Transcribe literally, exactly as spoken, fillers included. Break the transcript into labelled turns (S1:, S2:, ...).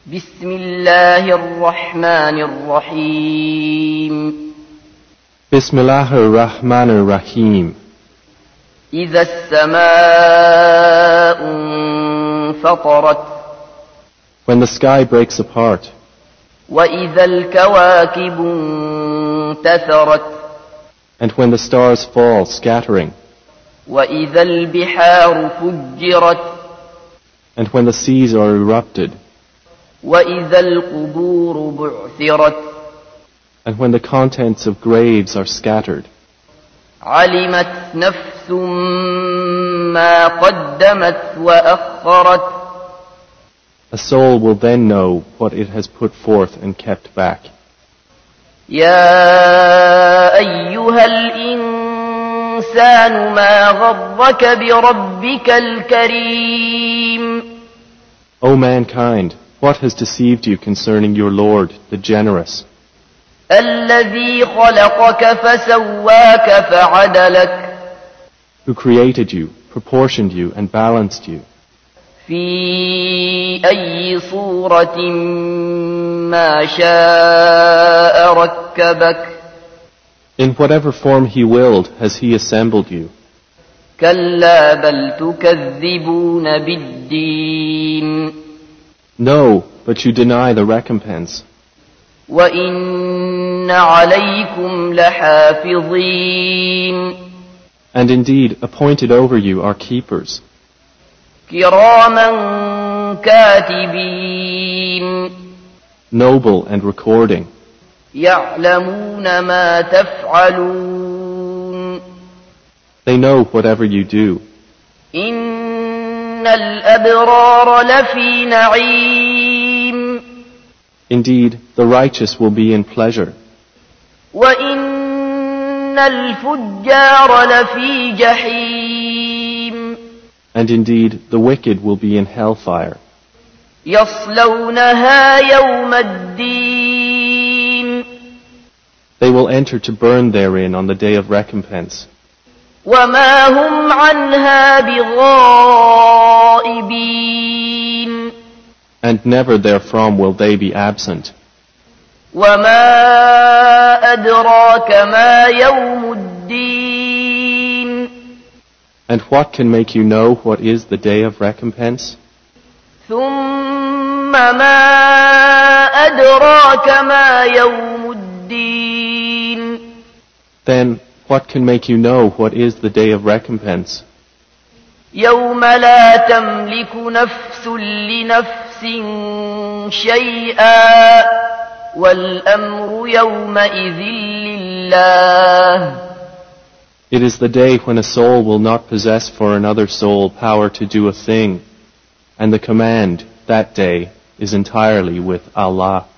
S1: بسم الله الرحمن الرحيم
S2: Bismillahir Rahmanir Rahim.
S1: إذا السماء انفطرت
S2: When the sky breaks apart,
S1: وإذا الكواكب انتثرت
S2: and when the stars fall scattering,
S1: وإذا البحار فجرت
S2: and when the seas are erupted,
S1: وإذا القبور بعثرت
S2: and when the contents of graves are scattered,
S1: علمت نفس ما قدمت وأخرت
S2: a soul will then know what it has put forth and kept back.
S1: يا أيها الإنسان ما غرك بربك الكريم
S2: O mankind, what has deceived you concerning your Lord, the generous,
S1: الذي خلقك فسواك فعدلك
S2: who created you, proportioned you, and balanced you,
S1: في أي صورة ما شاء ركبك
S2: in whatever form He willed has He assembled you.
S1: كلا بل تكذبون بالدين
S2: No, but you deny the recompense.
S1: وإن عليكم لحافظين
S2: And indeed, appointed over you are keepers,
S1: كراما كاتبين
S2: noble and recording,
S1: يعلمون ما تفعلون
S2: they know whatever you do.
S1: إن الأبرار لفي نعيم
S2: Indeed, the righteous will be in pleasure,
S1: وإن الفجار لفي جحيم
S2: and indeed, the wicked will be in hellfire.
S1: يصلونها يوم الدين
S2: They will enter to burn therein on the day of recompense,
S1: وما هم عنها بغائبين
S2: and never therefrom will they be absent.
S1: وما أدراك ما يوم الدين
S2: And what can make you know what is the day of recompense?
S1: ثم ما أدراك ما يوم الدين
S2: Then, what can make you know what is the day of recompense?
S1: يوم لا تملك نفس لنفس شيئا والأمر يومئذ لله
S2: It is the day when a soul will not possess for another soul power to do a thing, and the command that day is entirely with Allah.